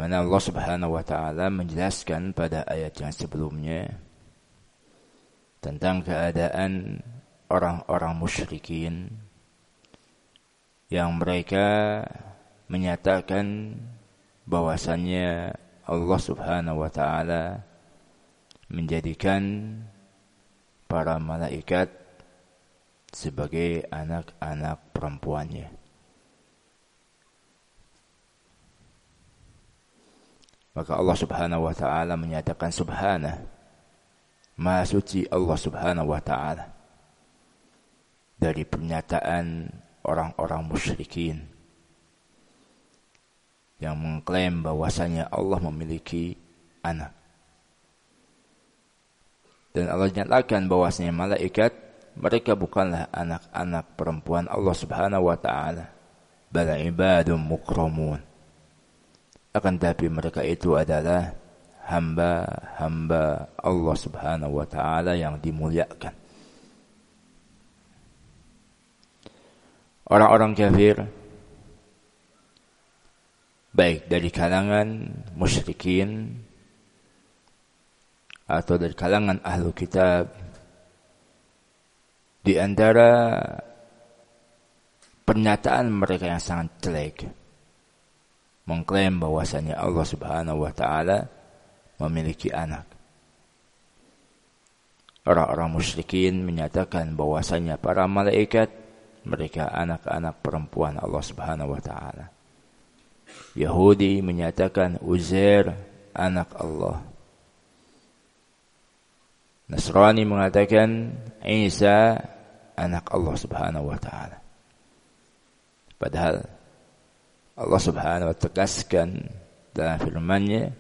Sebagaimana Allah Subhanahu wa taala menjelaskan pada ayat yang sebelumnya tentang keadaan orang-orang musyrikin yang mereka menyatakan bahwasannya Allah Subhanahu wa taala menjadikan para malaikat sebagai anak-anak perempuannya. Maka Allah Subhanahu wa taala menyatakan subhanahu, maha suci Allah Subhanahu wa taala dari pernyataan orang-orang musyrikin yang mengklaim bahwasanya Allah memiliki anak. Dan Allah nyatakan bahwasanya malaikat mereka bukanlah anak-anak perempuan Allah Subhanahu wa taala, bal ibadun mukramun. Akan tapi mereka itu adalah hamba-hamba Allah Subhanahu wa taala yang dimuliakan. Orang-orang kafir baik dari kalangan musyrikin atau dari kalangan ahlu kitab, di antara pernyataan mereka yang sangat jelek mengklaim bahwasanya Allah Subhanahu wa taala memiliki anak. Orang-orang musyrikin menyatakan bahwasanya para malaikat mereka anak-anak perempuan Allah Subhanahu wa taala. Yahudi menyatakan Uzair anak Allah. Nasrani mengatakan Isa anak Allah Subhanahu wa taala. Padahal Allah Subhanahu wa ta'ala tegaskan dalam firman-Nya,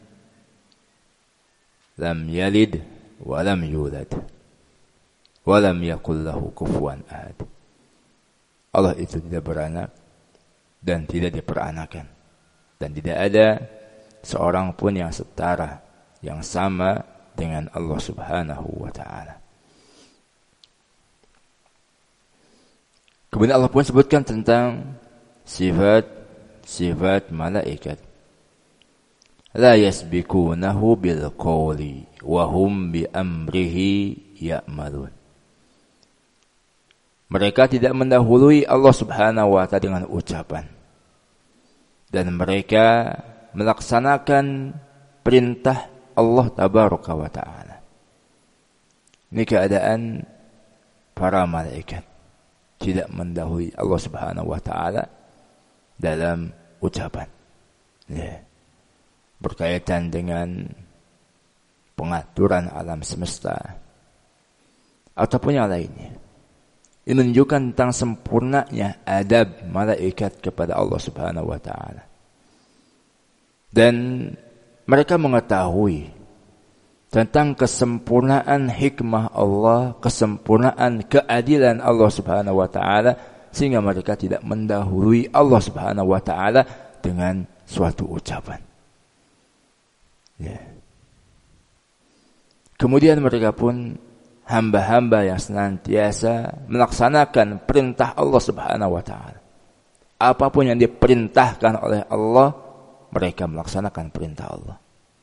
lam yalid wa lam yulad wa lam yakul lahu kufuwan ahad. Allah itu tidak beranak dan tidak diperanakan, dan tidak ada seorang pun yang setara, yang sama dengan Allah Subhanahu wa ta'ala. Kemudian Allah pun sebutkan tentang sifat malaikat. La yasbikunahu bil qawli wa hum bi amrihi ya'malun. Mereka tidak mendahului Allah Subhanahu wa taala dengan ucapan, dan mereka melaksanakan perintah Allah Tabaraka wa taala. Ini keadaan para malaikat, tidak mendahului Allah Subhanahu wa taala dalam ucapan. Berkaitan dengan pengaturan alam semesta ataupun yang lainnya. Ini menunjukkan tentang sempurnanya adab malaikat kepada Allah Subhanahu wa taala. Dan mereka mengetahui tentang kesempurnaan hikmah Allah, kesempurnaan keadilan Allah Subhanahu wa taala, sehingga mereka tidak mendahului Allah Subhanahu wa taala dengan suatu ucapan. Kemudian mereka pun hamba-hamba yang senantiasa melaksanakan perintah Allah Subhanahu wa taala. Apapun yang diperintahkan oleh Allah, mereka melaksanakan perintah Allah.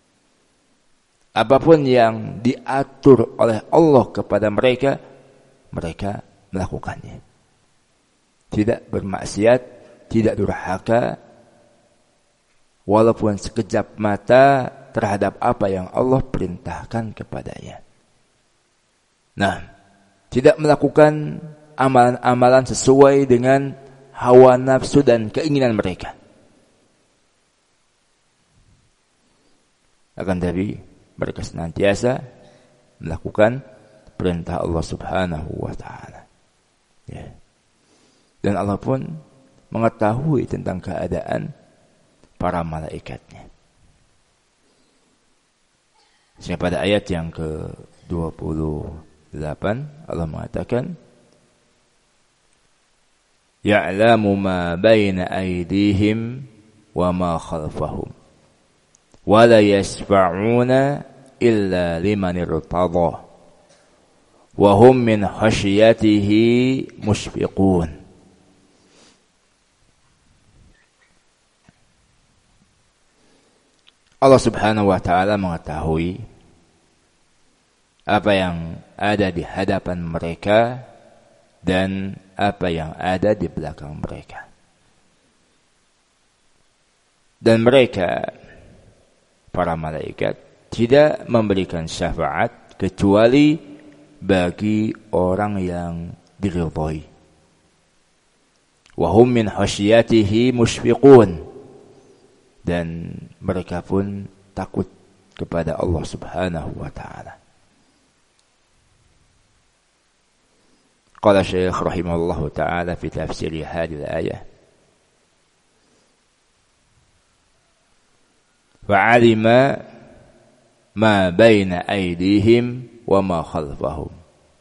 Apapun yang diatur oleh Allah kepada mereka, mereka melakukannya. Tidak bermaksiat, tidak durhaka, walaupun sekejap mata terhadap apa yang Allah perintahkan kepadanya. Nah, tidak melakukan amalan-amalan sesuai dengan hawa nafsu dan keinginan mereka. Akan tapi mereka senantiasa melakukan perintah Allah Subhanahu wa taala. Dan Allah pun mengetahui tentang keadaan para malaikatnya. Sehingga pada ayat yang ke-28 Allah mengatakan, Ya'lamu ma baina aydihim wa ma khalfahum wa la yashfa'una illa liman irtada wa hum min khasyatihi mushfiqun. Allah Subhanahu wa taala mengetahui apa yang ada di hadapan mereka dan apa yang ada di belakang mereka. Dan mereka, para malaikat, tidak memberikan syafaat kecuali bagi orang yang diridhai. Wa hum min khasyatihi mushfiqun. Dan mereka pun takut kepada Allah Subhanahu wa taala. Qala Syekh rahimahullahu taala fi tafsir hadhihi al-ayah. Fa'alima ma baina aydihim wa ma khalfahum.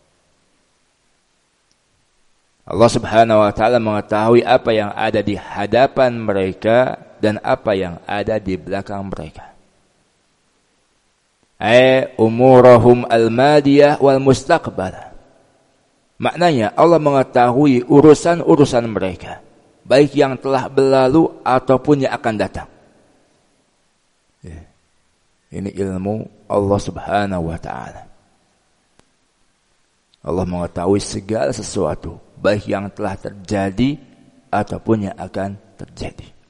Allah Subhanahu wa taala mengetahui apa yang ada di hadapan mereka dan apa yang ada di belakang mereka. Ay umurahum al-madiyah wal mustaqbalah. Maknanya Allah mengetahui urusan-urusan mereka, baik yang telah berlalu ataupun yang akan datang. Ini ilmu Allah Subhanahu wa taala. Allah mengetahui segala sesuatu, baik yang telah terjadi ataupun yang akan terjadi.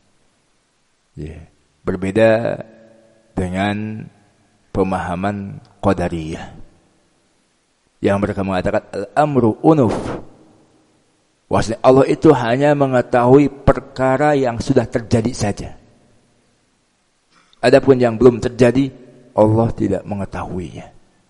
Berbeda dengan pemahaman Qadariyah yang mereka mengatakan al-amru unuf. Maksudnya Allah itu hanya mengetahui perkara yang sudah terjadi saja. Adapun yang belum terjadi, Allah tidak mengetahuinya.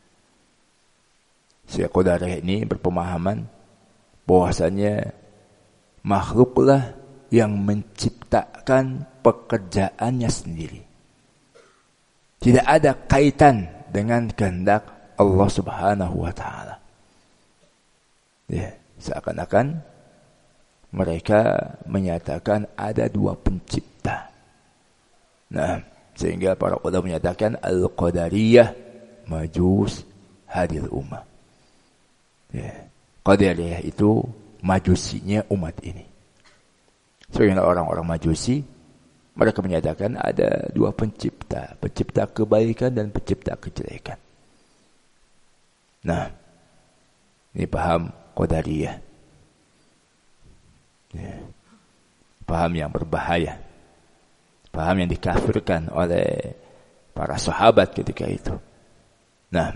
Syekh Qadariyah ini berpemahaman bahwasanya makhluklah yang menciptakan pekerjaannya sendiri. Tidak ada kaitan dengan kehendak Allah Subhanahu wa taala. Seakan-akan mereka menyatakan ada dua pencipta. Nah, sehingga para ulama menyatakan al-Qadariyah majus hadil ummah. Qadariyah itu majusinya umat ini. Sehingga orang-orang majusi, mereka menyatakan ada dua pencipta. Pencipta kebaikan dan pencipta kejelekan. Nah, ini paham Qadariyah. Paham yang berbahaya. Paham yang dikafirkan oleh para sahabat ketika itu. Nah,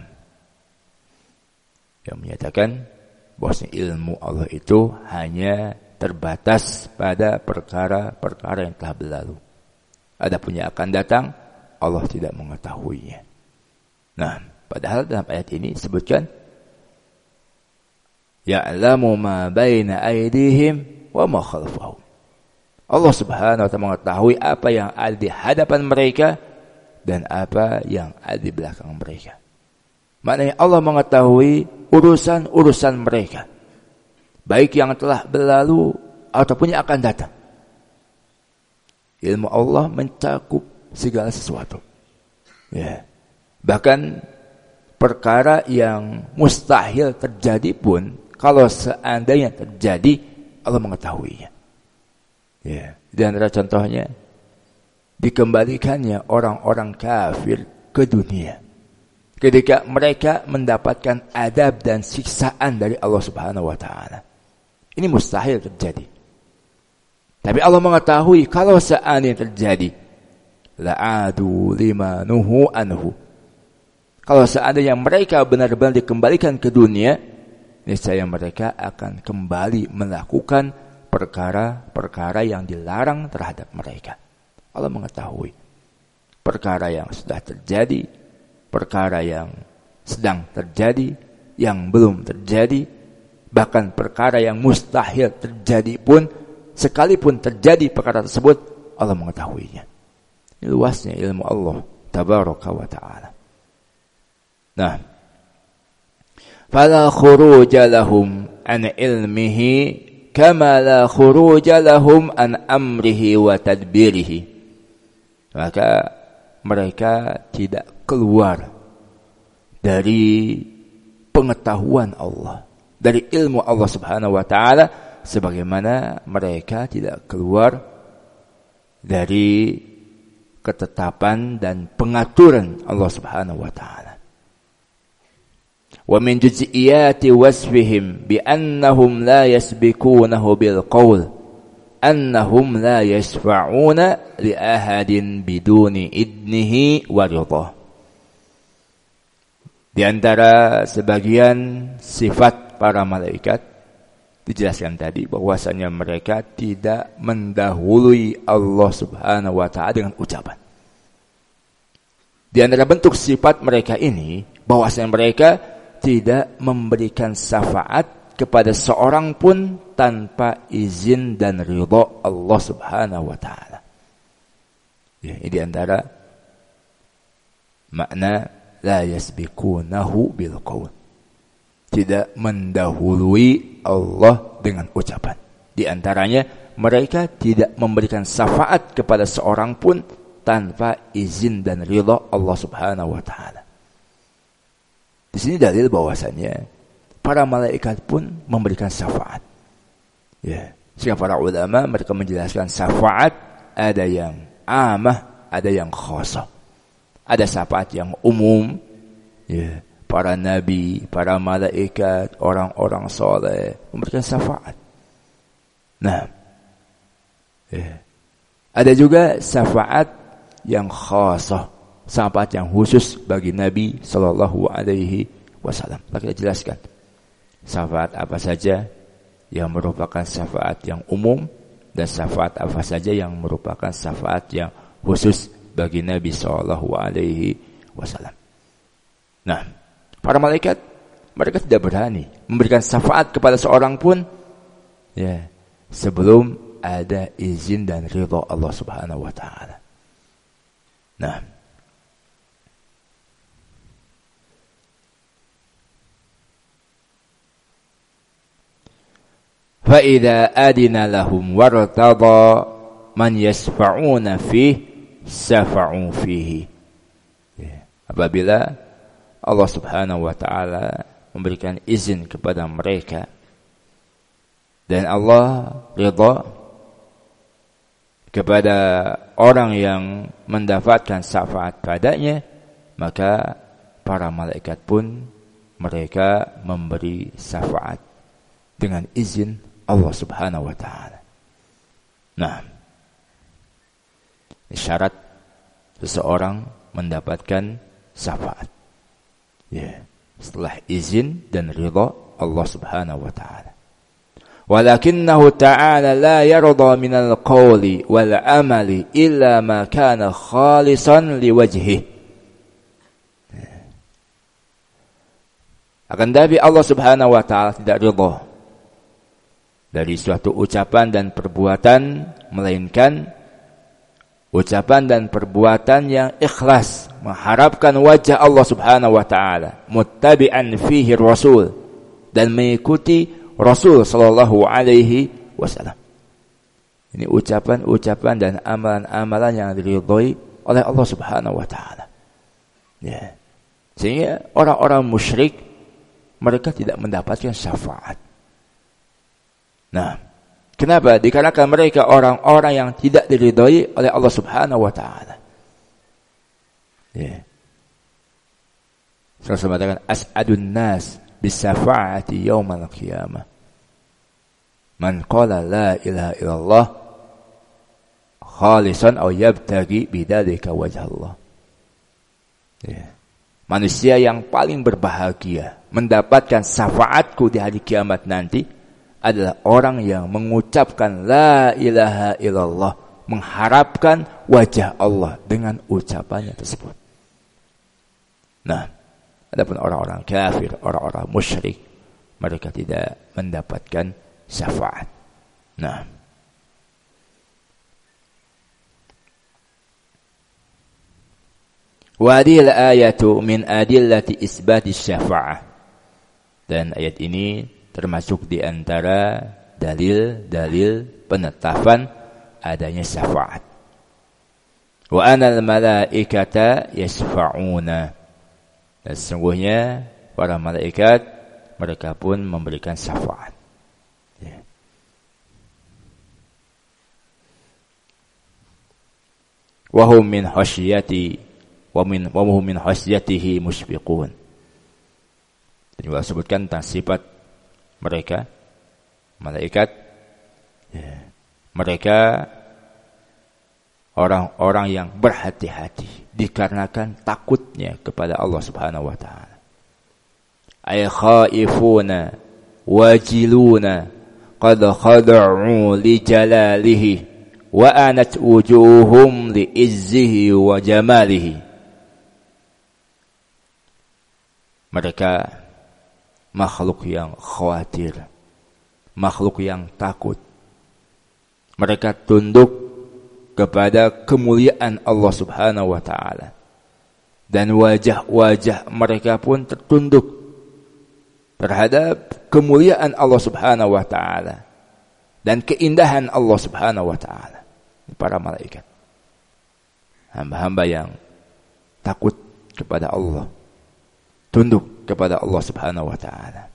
yang menyatakan bahwa ilmu Allah itu hanya terbatas pada perkara-perkara yang telah berlalu. Adapun yang akan datang, Allah tidak mengetahuinya. Nah, padahal dalam ayat ini disebutkan ya'lamu ma baina aydihim wa ma khalfahum. Allah Subhanahu wa taala mengetahui apa yang ada di hadapan mereka dan apa yang ada di belakang mereka. Maknanya Allah mengetahui urusan-urusan mereka, baik yang telah berlalu ataupun yang akan datang. Ilmu Allah mencakup segala sesuatu. Bahkan perkara yang mustahil terjadi pun, kalau seandainya terjadi, Allah mengetahuinya. Di antara contohnya, dikembalikannya orang-orang kafir ke dunia ketika mereka mendapatkan adab dan siksaan dari Allah Subhanahu wa taala. Ini mustahil terjadi. Tapi Allah mengetahui kalau seandainya terjadi, la'adu lima nuhu anhu. Kalau seandainya mereka benar-benar dikembalikan ke dunia, niscaya mereka akan kembali melakukan perkara-perkara yang dilarang terhadap mereka. Allah mengetahui perkara yang sudah terjadi, perkara yang sedang terjadi, yang belum terjadi, bahkan perkara yang mustahil terjadi pun, sekalipun terjadi perkara tersebut, Allah mengetahuinya. Ini luasnya ilmu Allah tabaraka wa ta'ala. Nah, fala khuruja lahum an ilmihi kama la khuruja lahum an amrihi wa tadbirihi. Maka mereka tidak keluar dari pengetahuan Allah, dari ilmu Allah Subhanahu wa taala, sebagaimana mereka tidak keluar dari ketetapan dan pengaturan Allah Subhanahu wa taala. Wa min juz'iyati wasfihim bi annahum la yasbikunahu bil qaul annahum la yashfa'una li ahadin biduni idnihi wa ridha. Di antara sebagian sifat para malaikat dijelaskan tadi bahwasanya mereka tidak mendahului Allah Subhanahu wa taala dengan ucapan. Di antara bentuk sifat mereka ini bahwasanya mereka tidak memberikan syafaat kepada seorang pun tanpa izin dan ridha Allah Subhanahu wa taala. Ya, ini di antara makna la yasbikunahu bil qaul. Tidak mendahului Allah dengan ucapan. Di antaranya mereka tidak memberikan syafaat kepada seorang pun tanpa izin dan ridha Allah Subhanahu wa taala. Di sini dalil bahwasanya para malaikat pun memberikan syafaat. Ya, sehingga para ulama mereka menjelaskan syafaat ada yang amah, ada yang khassah. Ada syafaat yang umum, ya, para nabi, para malaikat, orang-orang soleh memberikan syafaat. Nah, ya, ada juga syafaat yang khassah, syafaat yang khusus bagi Nabi Sallallahu Alaihi Wasallam. Kita jelaskan syafaat apa saja yang merupakan syafaat yang umum dan syafaat apa saja yang merupakan syafaat yang khusus bagi Nabi Sallallahu Alaihi Wasallam. Nah, para malaikat mereka tidak berani memberikan syafaat kepada seorang pun, ya, sebelum ada izin dan ridha Allah Subhanahu wa taala. Nah, fa idza adina lahum wartada man yasfa'una fihi syafa'u fihi. Ya. Apabila Allah Subhanahu wa taala memberikan izin kepada mereka dan Allah ridha kepada orang yang mendapatkan syafaat padanya, maka para malaikat pun mereka memberi syafaat dengan izin Allah Subhanahu wa taala. Nah, syarat seseorang mendapatkan syafaat, ya, setelah izin dan ridha Allah Subhanahu wa taala. Walakinnahu ta'ala la yarda minal qawli wal amali illa ma kana khalisan liwajhihi. Akan tapi Allah Subhanahu wa taala tidak ridha dari suatu ucapan dan perbuatan melainkan ucapan dan perbuatan yang ikhlas mengharapkan wajah Allah Subhanahu wa taala, muttabi'an fihi rasul, dan mengikuti Rasul sallallahu alaihi wasallam. Ini ucapan-ucapan dan amalan-amalan yang diridhai oleh Allah Subhanahu wa taala. Ya. Sehingga orang-orang musyrik mereka tidak mendapatkan syafaat. Nah, kenapa? Dikarenakan mereka orang-orang yang tidak diridhai oleh Allah Subhanahu wa taala. Ya. Rasul mengatakan as'adun nas bisyafaati yaumal qiyamah. Man qala la ilaha illallah khalisan aw yabtaghi bidzalika wajh Allah. Ya. Manusia yang paling berbahagia mendapatkan syafaatku di hari kiamat nanti adalah orang yang mengucapkan la ilaha illallah, mengharapkan wajah Allah dengan ucapannya tersebut. Nah, adapun orang-orang kafir, orang-orang musyrik, mereka tidak mendapatkan syafaat. Nah, wa hadhihi al-ayatu min adillati isbati syafa'ah. Dan ayat ini termasuk di antara dalil-dalil penetapan adanya syafaat. Wa anal malaikata yasfa'una. Dan sesungguhnya para malaikat mereka pun memberikan syafaat. Ya. wa hum min khasyatihi mushfiqun. Dan juga sebutkan tentang sifat mereka malaikat, ya, mereka orang-orang yang berhati-hati dikarenakan takutnya kepada Allah Subhanahu wa taala. Ay khaifuna wajiluna qad khada'u li jalalihi wa anat wujuhum li izzihi wa jamalihi. Mereka makhluk yang khawatir, makhluk yang takut. Mereka tunduk kepada kemuliaan Allah Subhanahu wa taala. Dan wajah-wajah mereka pun tertunduk terhadap kemuliaan Allah Subhanahu wa taala dan keindahan Allah Subhanahu wa taala. Para malaikat, hamba-hamba yang takut kepada Allah, tunduk kepada Allah Subhanahu wa taala.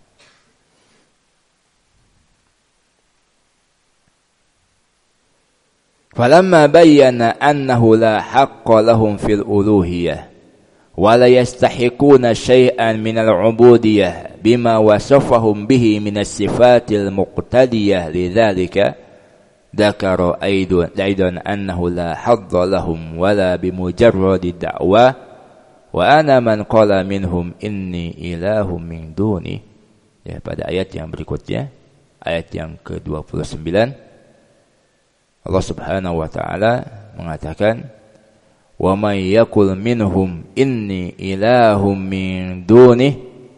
Falamma bayyana annahu la haqqa lahum fil uluhiyyah wa la yastahiquna shay'an min al-'ubudiyyah bima wasafahum bihi min as-sifatil muqtadiyah lidzalika dzakara aidan annahu la hadda lahum wala bimujarradi da'wa wa ana man qala minhum inni ilahum min duni. Ya, pada ayat yang berikutnya, ayat yang ke-29, Allah Subhanahu wa taala mengatakan, wa may yaqul minhum inni ilahum min duni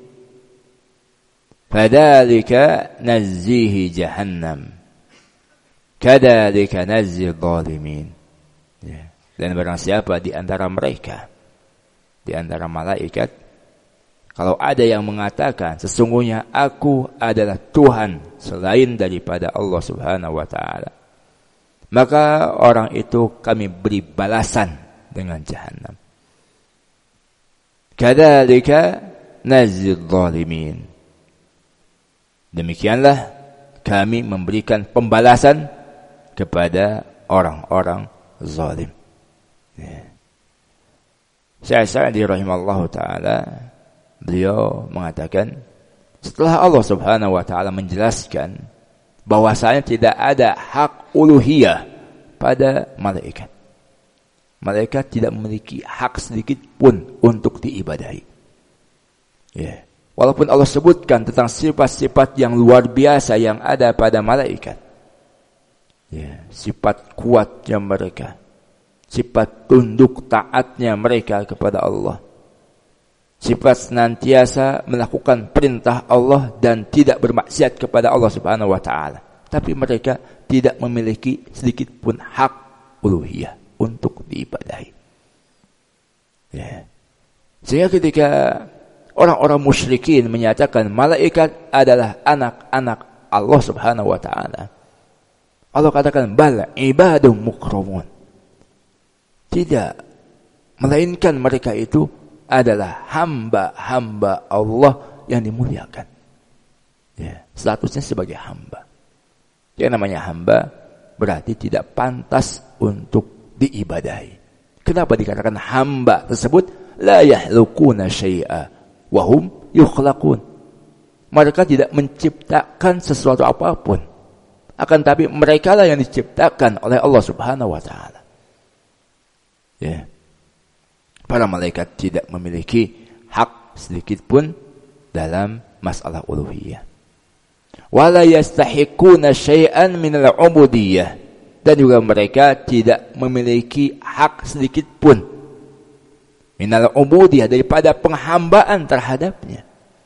fadzalika nazzihi jahannam kadzalika nazzil zalimin. Ya. Dan barang siapa di antara mereka, di antara malaikat, kalau ada yang mengatakan sesungguhnya aku adalah Tuhan selain daripada Allah Subhanahu wa taala, maka orang itu kami beri balasan dengan jahannam. Kadzalika nazzil zalimin. Demikianlah kami memberikan pembalasan kepada orang-orang zalim. Ya. Syekh Sa'di rahimallahu taala, beliau mengatakan, setelah Allah Subhanahu wa taala menjelaskan bahwasanya tidak ada hak uluhiyah pada malaikat. Malaikat tidak memiliki hak sedikit pun untuk diibadahi. Ya. Walaupun Allah sebutkan tentang sifat-sifat yang luar biasa yang ada pada malaikat. Ya, sifat kuatnya mereka, sifat tunduk taatnya mereka kepada Allah, sifat senantiasa melakukan perintah Allah dan tidak bermaksiat kepada Allah Subhanahu wa taala. Tapi mereka tidak memiliki sedikit pun hak uluhiyah untuk diibadahi. Ya. Sehingga ketika orang-orang musyrikin menyatakan malaikat adalah anak-anak Allah Subhanahu wa taala, Allah katakan bal ibadum mukramun. Tidak, melainkan mereka itu adalah hamba-hamba Allah yang dimuliakan. Ya, statusnya sebagai hamba. Yang namanya hamba berarti tidak pantas untuk diibadahi. Kenapa dikatakan hamba tersebut? La yahlukuna syai'a wa hum yukhlaqun. Mereka tidak menciptakan sesuatu apapun. Akan tapi mereka lah yang diciptakan oleh Allah Subhanahu wa taala. Ya. Para malaikat tidak memiliki hak sedikit pun dalam masalah uluhiyah. Wala yastahiquna syai'an minal 'ubudiyyah, dan juga mereka tidak memiliki hak sedikit pun minal 'ubudiyyah daripada penghambaan terhadapnya.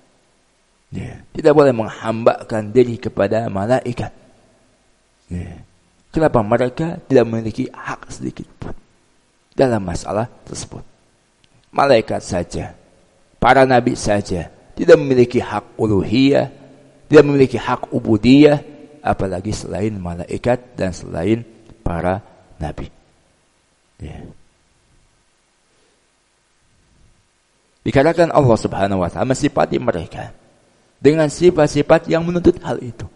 Ya. Tidak boleh menghambakan diri kepada malaikat. Ya. Kenapa mereka tidak memiliki hak sedikit pun dalam masalah tersebut? Malaikat saja, para nabi saja tidak memiliki hak uluhiyah, tidak memiliki hak ubudiyah, apalagi selain malaikat dan selain para nabi. Ya. Dikatakan Allah Subhanahu wa taala mensifati mereka dengan sifat-sifat yang menuntut hal itu.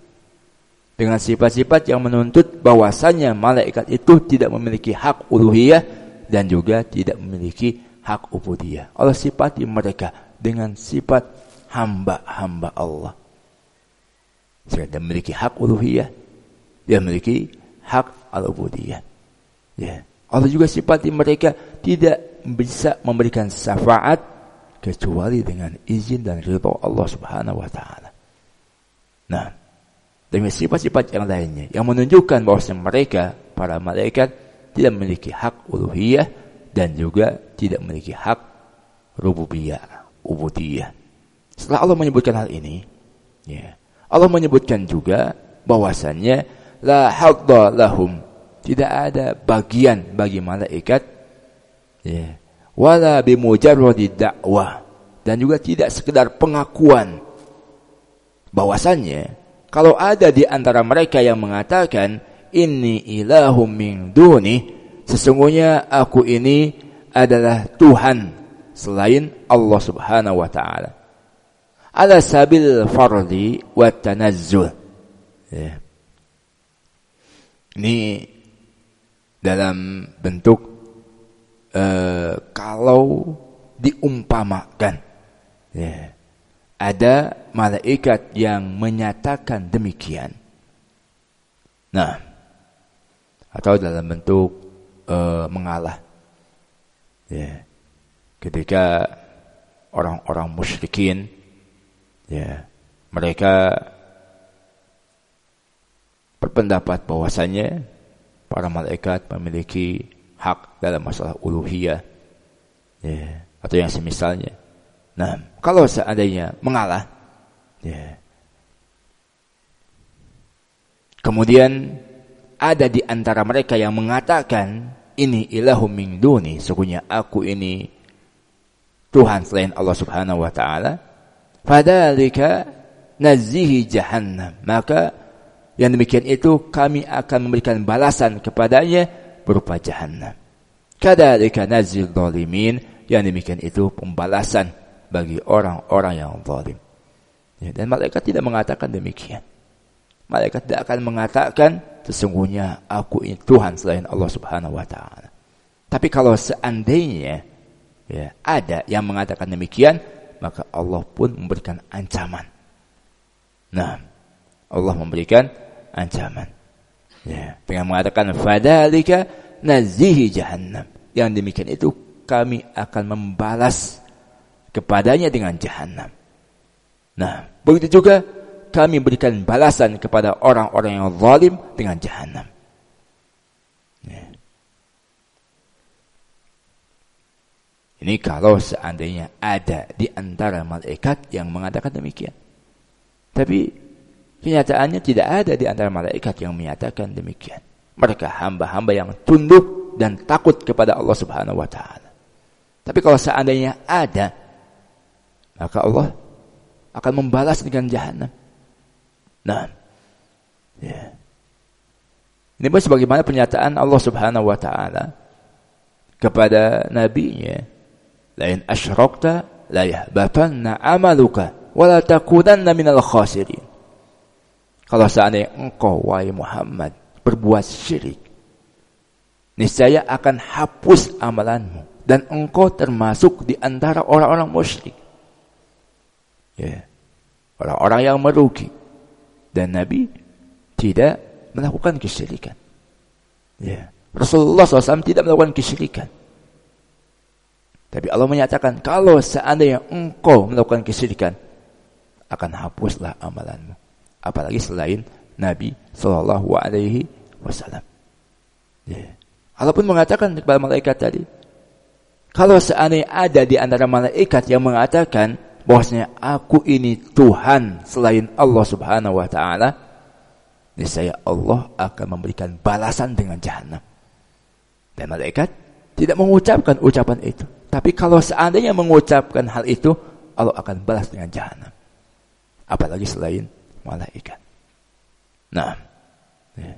Dengan sifat-sifat yang menuntut bahwasannya malaikat itu tidak memiliki hak uluhiyah dan juga tidak memiliki hak ubudiyah. Allah sifati mereka dengan sifat hamba-hamba Allah. Dia memiliki hak uluhiyah, dia memiliki hak al-ubudiyah. Ya. Allah juga sifati mereka tidak bisa memberikan syafaat kecuali dengan izin dan ridha Allah Subhanahu wa taala. Nah, dengan sifat-sifat yang lainnya yang menunjukkan bahwa mereka para malaikat tidak memiliki hak uluhiyah dan juga tidak memiliki hak rububiyah, ubudiyah. Setelah Allah menyebutkan hal ini, ya, Allah menyebutkan juga bahwasannya la hadda lahum, tidak ada bagian bagi malaikat, ya, wala bimujarradi da'wah, dan juga tidak sekedar pengakuan bahwasannya kalau ada di antara mereka yang mengatakan inni ilahum min duni, sesungguhnya aku ini adalah Tuhan selain Allah Subhanahu wa taala, ala sabil fardi wa tanazzul. Ya. Ini dalam bentuk kalau diumpamakan, ya, ada malaikat yang menyatakan demikian. Nah, atau dalam bentuk mengalah, ya, ketika orang-orang musyrikin, ya, mereka berpendapat bahwasanya para malaikat memiliki hak dalam masalah uluhiyah, ya, atau yang semisalnya. Nah, kalau seandainya mengalah, ya, kemudian ada di antara mereka yang mengatakan ini ilahum min duni, sesungguhnya aku ini Tuhan selain Allah Subhanahu wa taala, fadzalika nazihi jahannam, maka yang demikian itu kami akan memberikan balasan kepadanya berupa jahannam. Kadzalika nazil zalimin, yang demikian itu pembalasan bagi orang-orang yang zalim. Ya, dan malaikat tidak mengatakan demikian. Malaikat tidak akan mengatakan sesungguhnya aku ini Tuhan selain Allah Subhanahu wa taala. Tapi kalau seandainya, ya, ada yang mengatakan demikian, maka Allah pun memberikan ancaman. Nah, Allah memberikan ancaman, ya, dengan mengatakan fadzalika nazihi jahannam, yang demikian itu kami akan membalas kepadanya dengan jahannam. Nah, begitu juga kami berikan balasan kepada orang-orang yang zalim dengan jahannam. Ya. Ini kalau seandainya ada di antara malaikat yang mengatakan demikian. Tapi kenyataannya tidak ada di antara malaikat yang menyatakan demikian. Mereka hamba-hamba yang tunduk dan takut kepada Allah Subhanahu wa taala. Tapi kalau seandainya ada, maka Allah akan membalas dengan jahannam. Nah, ya. Ini pun sebagaimana pernyataan Allah Subhanahu wa taala kepada nabinya, lain asyrakta la yahbatanna amaluka wa la takunanna minal khasirin. Kalau seandainya engkau wahai Muhammad berbuat syirik, niscaya akan hapus amalanmu dan engkau termasuk di antara orang-orang musyrik. Ya. Orang-orang yang merugi. Dan Nabi tidak melakukan kesyirikan. Ya. Rasulullah SAW tidak melakukan kesyirikan. Tapi Allah menyatakan kalau seandainya engkau melakukan kesyirikan, akan hapuslah amalanmu. Apalagi selain Nabi SAW. Ya. Allah pun mengatakan kepada malaikat tadi, kalau seandainya ada di antara malaikat yang mengatakan bahwasanya aku ini Tuhan selain Allah Subhanahu wa taala, niscaya Allah akan memberikan balasan dengan jahannam. Dan malaikat tidak mengucapkan ucapan itu. Tapi kalau seandainya mengucapkan hal itu, Allah akan balas dengan jahannam. Apalagi selain malaikat. Nah, ya.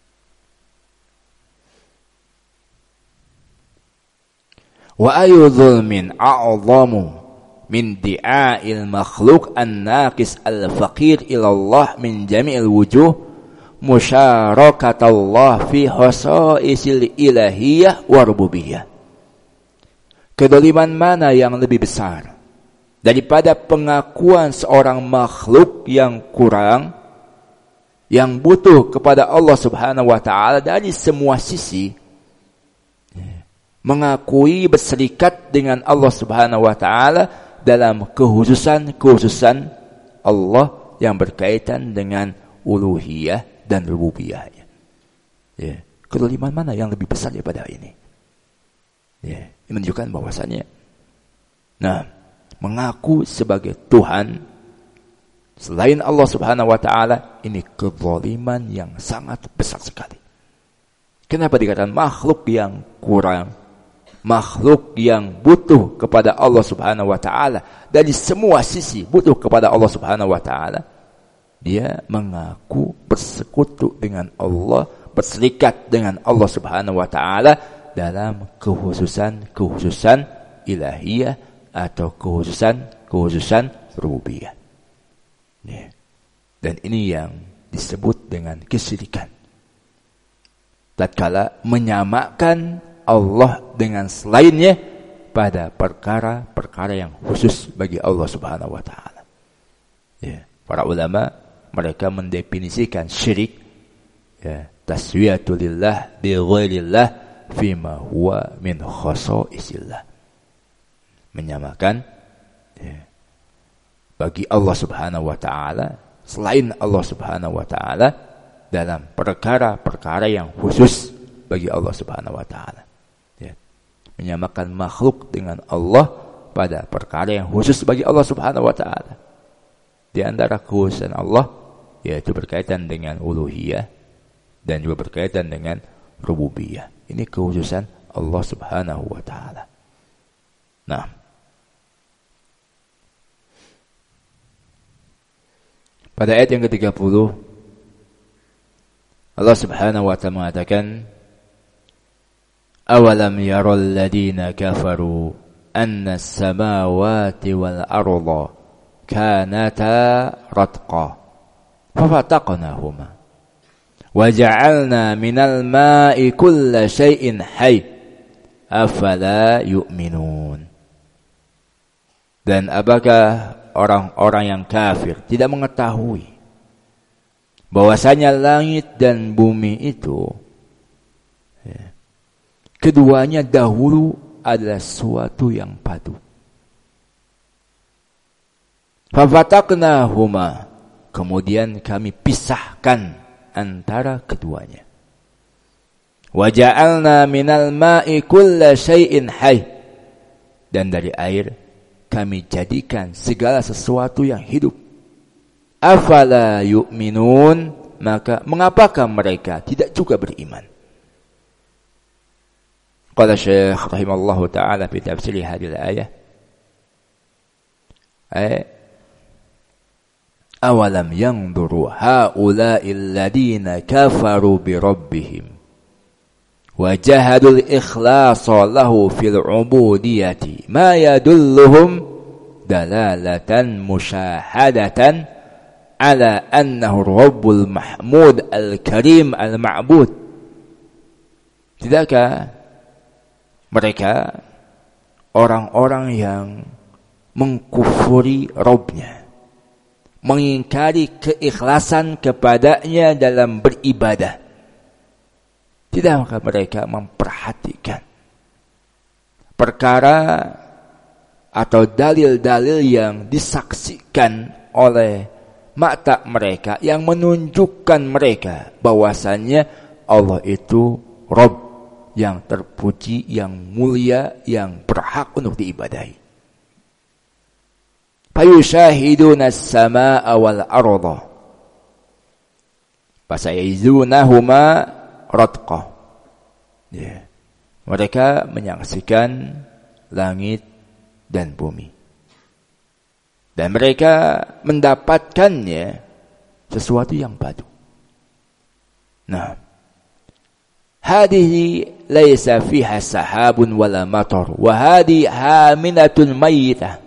Wa ayu dzulmin a'zamu min di'a'il makhluk an-naqis al-faqir ila Allah min jami'il wujuh musyarakatallah fi khasaisil ilahiyah wa rububiyyah. Kedoliman mana yang lebih besar daripada pengakuan seorang makhluk yang kurang, yang butuh kepada Allah Subhanahu wa ta'ala dari semua sisi, mengakui berserikat dengan Allah Subhanahu wa ta'ala dalam kekhususan Allah yang berkaitan dengan uluhiyah dan rububiyahnya. Ya. Kedoliman mana yang lebih besar daripada ini? Ya. Ini menunjukkan bahwasannya, mengaku sebagai Tuhan selain Allah Subhanahu wa ta'ala, ini kezaliman yang sangat besar sekali. Kenapa dikatakan makhluk yang kurang, makhluk yang butuh kepada Allah Subhanahu wa ta'ala, dari semua sisi butuh kepada Allah Subhanahu wa ta'ala? Dia mengaku bersekutu dengan Allah, berserikat dengan Allah Subhanahu wa ta'ala dalam kekhususan ilahiyah atau kekhususan rububiyah. Dan ini yang disebut dengan kesyirikan. Tatkala menyamakan Allah dengan selainnya pada perkara-perkara yang khusus bagi Allah Subhanahu wa ta'ala. Para ulama mereka mendefinisikan syirik, taswiyatulillah bi ghairillah fima huwa min khasaisillah. Menyamakan bagi Allah Subhanahu wa ta'ala selain Allah Subhanahu wa ta'ala dalam perkara-perkara yang khusus bagi Allah Subhanahu wa ta'ala. Menyamakan makhluk dengan Allah pada perkara yang khusus bagi Allah Subhanahu wa ta'ala. Di antara kekhususan Allah yaitu berkaitan dengan uluhiyah dan juga berkaitan dengan rububiyah. Ini kekhususan Allah Subhanahu wa ta'ala. Pada ayat yang ke-30 Allah Subhanahu wa ta'ala mengatakan, awalam yaral ladina kafaru anna as-samawati wal arda kanata ratqa fafataqnahuma wa ja'alna minal ma'i kulla syai'in hayy afala yu'minun. Dan apakah orang-orang yang kafir tidak mengetahui bahwasanya langit dan bumi itu keduanya dahulu adalah suatu yang padu. Fafataqnahuma, kemudian kami pisahkan antara keduanya. Wa ja'alna minal ma'i kulla syai'in hayy, dan dari air kami jadikan segala sesuatu yang hidup. Afala yu'minun, maka mengapakah mereka tidak juga beriman? Qala Syekh rahimallahu ta'ala fi tafsir hadhihi al-ayah, awalam yanzuru haula'i alladhina kafaru bi rabbihim wa jahadul ikhlasa lahu fil ubudiyati ma yadulluhum dalalatan musyahadatan ala annahu rabbul mahmud al-karim al-ma'bud. Tidakkah mereka orang-orang yang mengkufuri Rabb-nya, mengingkari keikhlasan kepadanya dalam beribadah, tidakkah mereka memperhatikan perkara atau dalil-dalil yang disaksikan oleh mata mereka yang menunjukkan mereka bahwasannya Allah itu Rabb yang terpuji, yang mulia, yang berhak untuk diibadahi. Fayushahiduna as-samaa'a wal arda fasayizunahuma ratqa. Mereka menyaksikan langit dan bumi, dan mereka mendapatkannya sesuatu yang padu. Hadihi laisa fiha sahabun wala matar wa hadi haminatun mayyitah.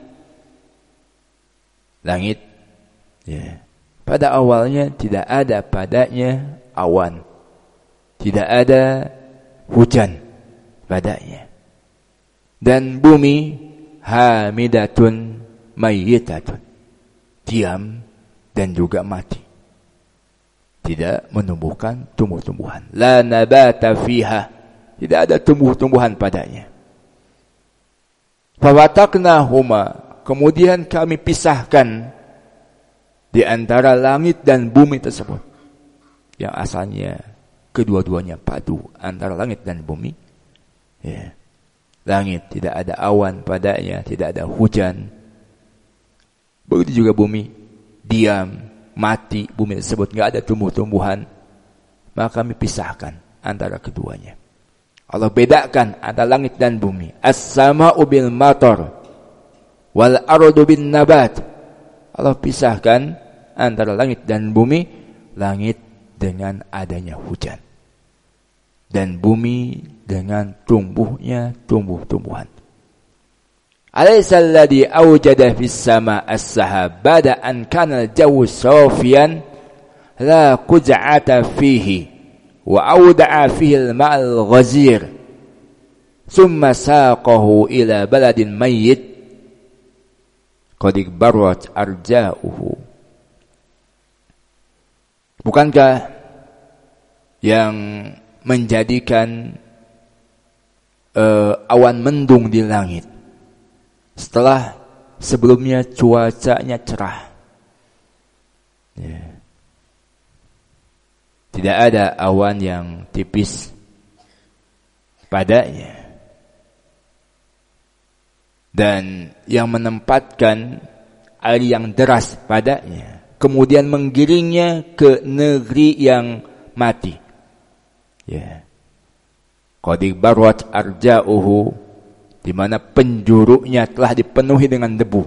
Langit pada awalnya tidak ada padanya awan, tidak ada hujan padanya. Dan bumi hamidatun mayyitatun, diam dan juga mati, tidak menumbuhkan tumbuh-tumbuhan. La nabata fiha, tidak ada tumbuh-tumbuhan padanya. Fawataknahuma, kemudian kami pisahkan di antara langit dan bumi tersebut, yang asalnya kedua-duanya padu antara langit dan bumi. Ya. Langit tidak ada awan padanya, tidak ada hujan. Begitu juga bumi, diam, mati, bumi tersebut nggak ada tumbuh-tumbuhan. Maka kami pisahkan antara keduanya. Allah bedakan antara langit dan bumi. As-sama'u bil matar wal ardu bin nabat. Allah pisahkan antara langit dan bumi, langit dengan adanya hujan, dan bumi dengan tumbuhnya tumbuh-tumbuhan. Alaysa alladhi awjada fis sama as-sahab bada an kana al-jawu safiyan la quz'ata fihi wa awda'a fihi al-ma' al-ghazir thumma saqahu ila baladin mayyit qad barat arja'uhu. Bukankah yang menjadikan awan mendung di langit setelah sebelumnya cuacanya cerah, ya, tidak ada awan yang tipis padanya, dan yang menempatkan air yang deras padanya, kemudian menggiringnya ke negeri yang mati. Ya. Qad barat arja'uhu, di mana penjurunya telah dipenuhi dengan debu.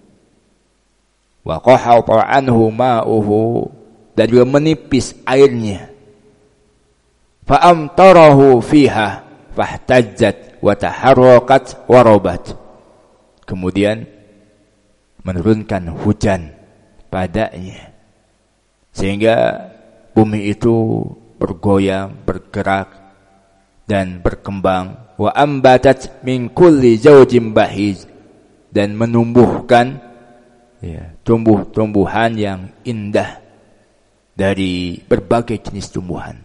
Wa qahata anhu ma'uhu, dan juga menipis airnya. Fa amtarahu fiha fahtajjat wa taharraqat wa rabat. Kemudian menurunkan hujan padanya, sehingga bumi itu bergoyang, bergerak dan berkembang. Wa ambatat min kulli zawjin bahij, dan menumbuhkan, ya, tumbuh-tumbuhan yang indah dari berbagai jenis tumbuhan.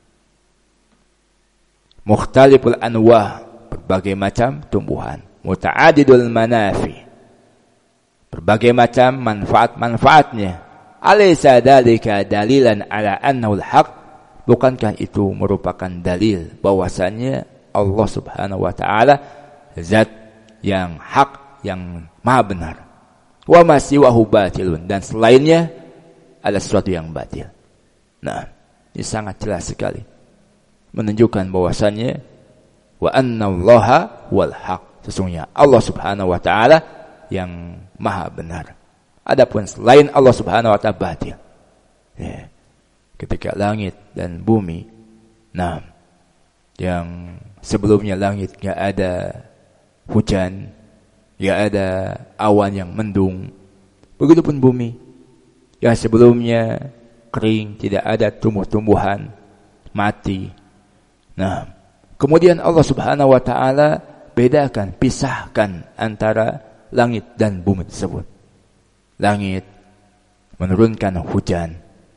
Mukhtaliful anwa', berbagai macam tumbuhan. Muta'adidul manafi, berbagai macam manfaat-manfaatnya. Alaysa dzalika dalilan ala annahu al-haq, bukankah itu merupakan dalil bahwasannya Allah Subhanahu wa taala zat yang hak, yang maha benar. Wa ma siwahu batilun, dan selainnya adalah sesuatu yang batil. Nah, ini sangat jelas sekali menunjukkan bahwasannya wa annallaha wal haq, sesungguhnya Allah Subhanahu wa taala yang maha benar. Adapun selain Allah Subhanahu wa taala batil. Ya. Ketika langit dan bumi, nah, yang sebelumnya langit enggak ada hujan, enggak ada awan yang mendung. Begitupun bumi yang sebelumnya kering, tidak ada tumbuh-tumbuhan, mati. Nah, kemudian Allah Subhanahu wa taala bedakan, pisahkan antara langit dan bumi tersebut. Langit menurunkan hujan.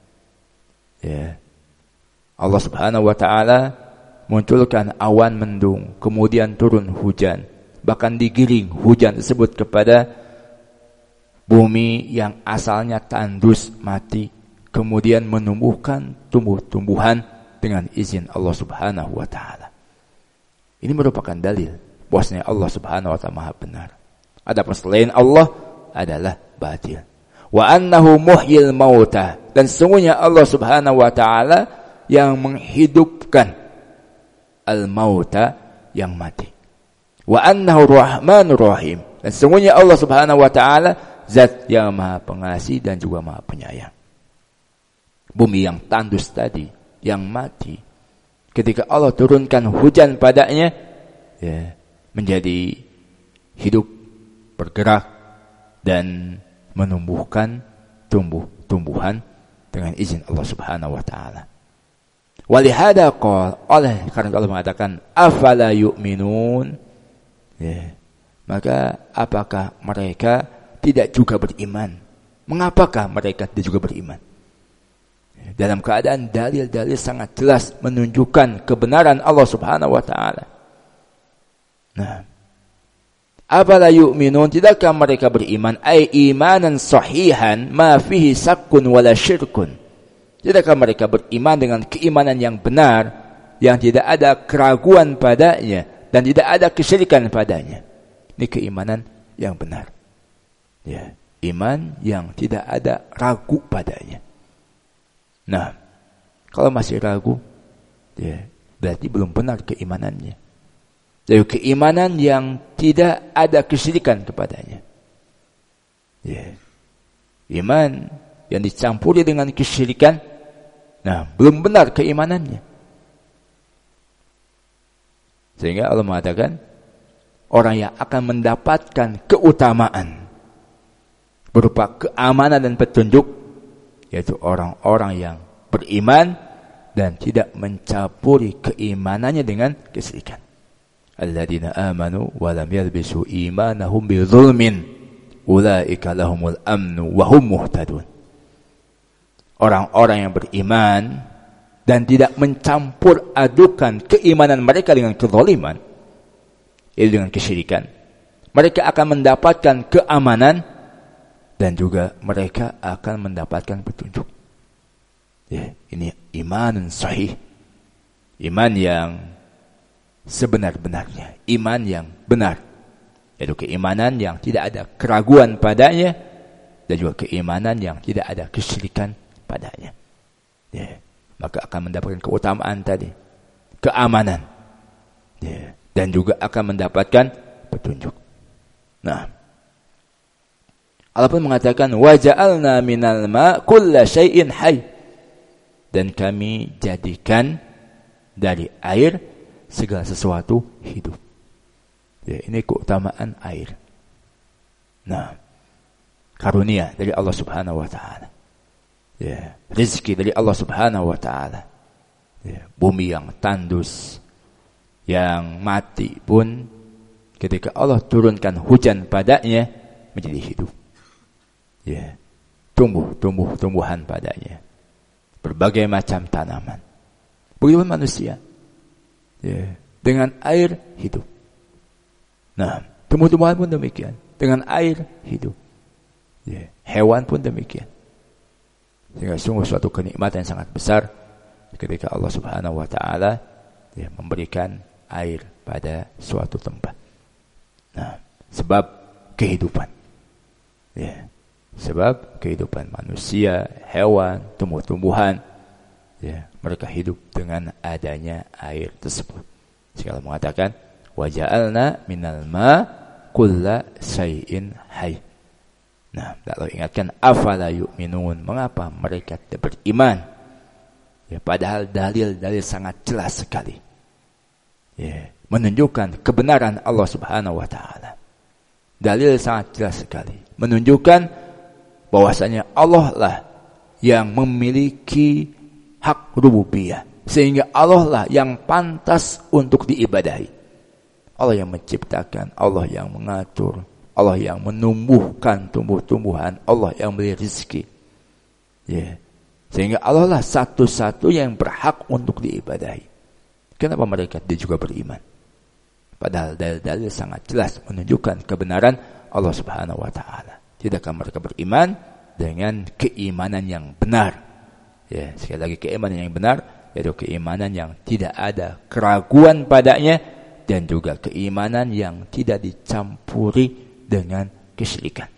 Ya. Allah Subhanahu wa taala munculkan awan mendung, kemudian turun hujan. Bahkan digiring hujan tersebut kepada bumi yang asalnya tandus, mati, kemudian menumbuhkan tumbuh-tumbuhan dengan izin Allah Subhanahu wa taala. Ini merupakan dalil bahwasanya Allah Subhanahu wa taala maha benar. Adapun selain Allah adalah batil. Wa annahu muhyil mauta, dan sesungguhnya Allah Subhanahu wa taala yang menghidupkan al-mauta, yang mati. Wa annahu rahmanur rahim, dan sesungguhnya Allah Subhanahu wa taala zat yang maha pengasih dan juga maha penyayang. Bumi yang tandus tadi, yang mati, ketika Allah turunkan hujan padanya, ya, menjadi hidup, bergerak, dan menumbuhkan tumbuh-tumbuhan dengan izin Allah Subhanahu wa taala. Walihada qala, oleh karena Allah mengatakan afala yu'minun, Ya. Maka apakah mereka tidak juga beriman? Mengapakah mereka tidak juga beriman? Dalam keadaan dalil-dalil sangat jelas menunjukkan kebenaran Allah Subhanahu wa taala. Nah, afala yu'minun, tidakkah mereka beriman? Ai imanan sahihan ma fihi sakkun wala syirkun. Tidakkah mereka beriman dengan keimanan yang benar, yang tidak ada keraguan padanya dan tidak ada kesyirikan padanya? Ini keimanan yang benar. Ya, iman yang tidak ada ragu padanya. Nah, kalau masih ragu, ya, berarti belum benar keimanannya. Jadi keimanan yang tidak ada kesyirikan kepadanya. Ya. Iman yang dicampuri dengan kesyirikan, nah, belum benar keimanannya. Sehingga Allah mengatakan, orang yang akan mendapatkan keutamaan berupa keamanan dan petunjuk, yaitu orang-orang yang beriman dan tidak mencampuri keimanannya dengan kesyirikan. Alladzina amanu wa lam yalbisu imanahum bidzulmin ulaika lahumul amnu wa hum muhtadun. Orang-orang yang beriman dan tidak mencampur adukan keimanan mereka dengan kezaliman, yaitu dengan kesyirikan, mereka akan mendapatkan keamanan dan juga mereka akan mendapatkan petunjuk. Ya, ini iman sahih, iman yang sebenar-benarnya, iman yang benar, yaitu keimanan yang tidak ada keraguan padanya dan juga keimanan yang tidak ada kesyirikan padanya. Ya, maka akan mendapatkan keutamaan tadi, keamanan, ya, dan juga akan mendapatkan petunjuk. Nah, Allah pun mengatakan wa ja'alna minal ma kulla syai'in hayy, dan kami jadikan dari air segala sesuatu hidup. Ya, ini keutamaan air. Nah, karunia dari Allah Subhanahu wa taala. Ya, rezeki dari Allah Subhanahu wa taala. Ya, bumi yang tandus, yang mati pun ketika Allah turunkan hujan padanya menjadi hidup. Ya, tumbuhan padanya. Berbagai macam tanaman. Begitu manusia. Ya, dengan air hidup. Nah, tumbuh-tumbuhan pun demikian. Dengan air hidup. Ya, hewan pun demikian. Sehingga sungguh suatu kenikmatan yang sangat besar ketika Allah Subhanahu wa taala, ya, memberikan air pada suatu tempat. Nah, sebab kehidupan. Ya, sebab kehidupan manusia, hewan, tumbuh-tumbuhan, ya, mereka hidup dengan adanya air tersebut. Sehingga Allah mengatakan, wa ja'alna minal ma kulla syai'in hayy. Nah, Allah ingatkan, afala yu'minun, mengapa mereka tidak beriman? Ya, padahal dalil-dalil sangat jelas sekali. Ya, menunjukkan kebenaran Allah Subhanahu wa taala. Dalil sangat jelas sekali menunjukkan bahwasanya Allah lah yang memiliki hak rububiyah, sehingga Allah lah yang pantas untuk diibadahi. Allah yang menciptakan, Allah yang mengatur, Allah yang menumbuhkan tumbuh-tumbuhan, Allah yang memberi rezeki. Ya. Sehingga Allah lah satu-satu yang berhak untuk diibadahi. Kenapa mereka tidak juga beriman? Padahal dalil-dalil sangat jelas menunjukkan kebenaran Allah Subhanahu wa taala. Tidakkah mereka beriman dengan keimanan yang benar? Ya, sekali lagi keimanan yang benar, yaitu keimanan yang tidak ada keraguan padanya dan juga keimanan yang tidak dicampuri dengan kesyirikan.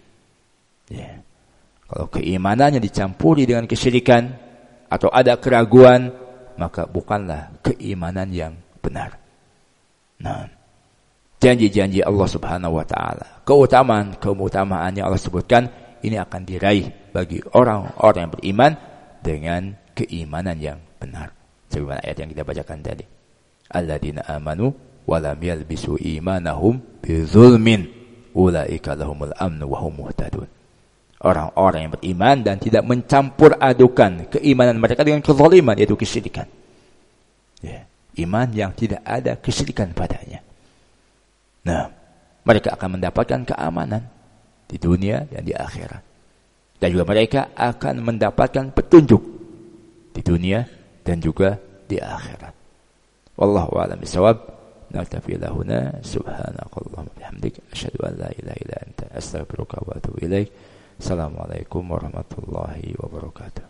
Ya. Kalau keimanannya dicampuri dengan kesyirikan atau ada keraguan, maka bukanlah keimanan yang benar. Nah, janji-janji Allah Subhanahu wa taala, keutamaan yang Allah sebutkan, ini akan diraih bagi orang-orang yang beriman dengan keimanan yang benar. Sebagaimana ayat yang kita bacakan tadi. Alladzina amanu wa lam yalbisu imanahum bidzulmin ulaika lahumul amnu wa hum muhtadun. Orang-orang yang beriman dan tidak mencampur adukan keimanan mereka dengan kezaliman, yaitu kesyirikan. Ya, iman yang tidak ada kesyirikan padanya. Nah, mereka akan mendapatkan keamanan di dunia dan di akhirat. Dan juga mereka akan mendapatkan petunjuk di dunia dan juga di akhirat. Wallahu a'lam bishawab. نكتفي إلى هنا سبحانك اللهم وبحمدك أشهد أن لا إله إلا أنت أستغفرك وأتوب إليك السلام عليكم ورحمة الله وبركاته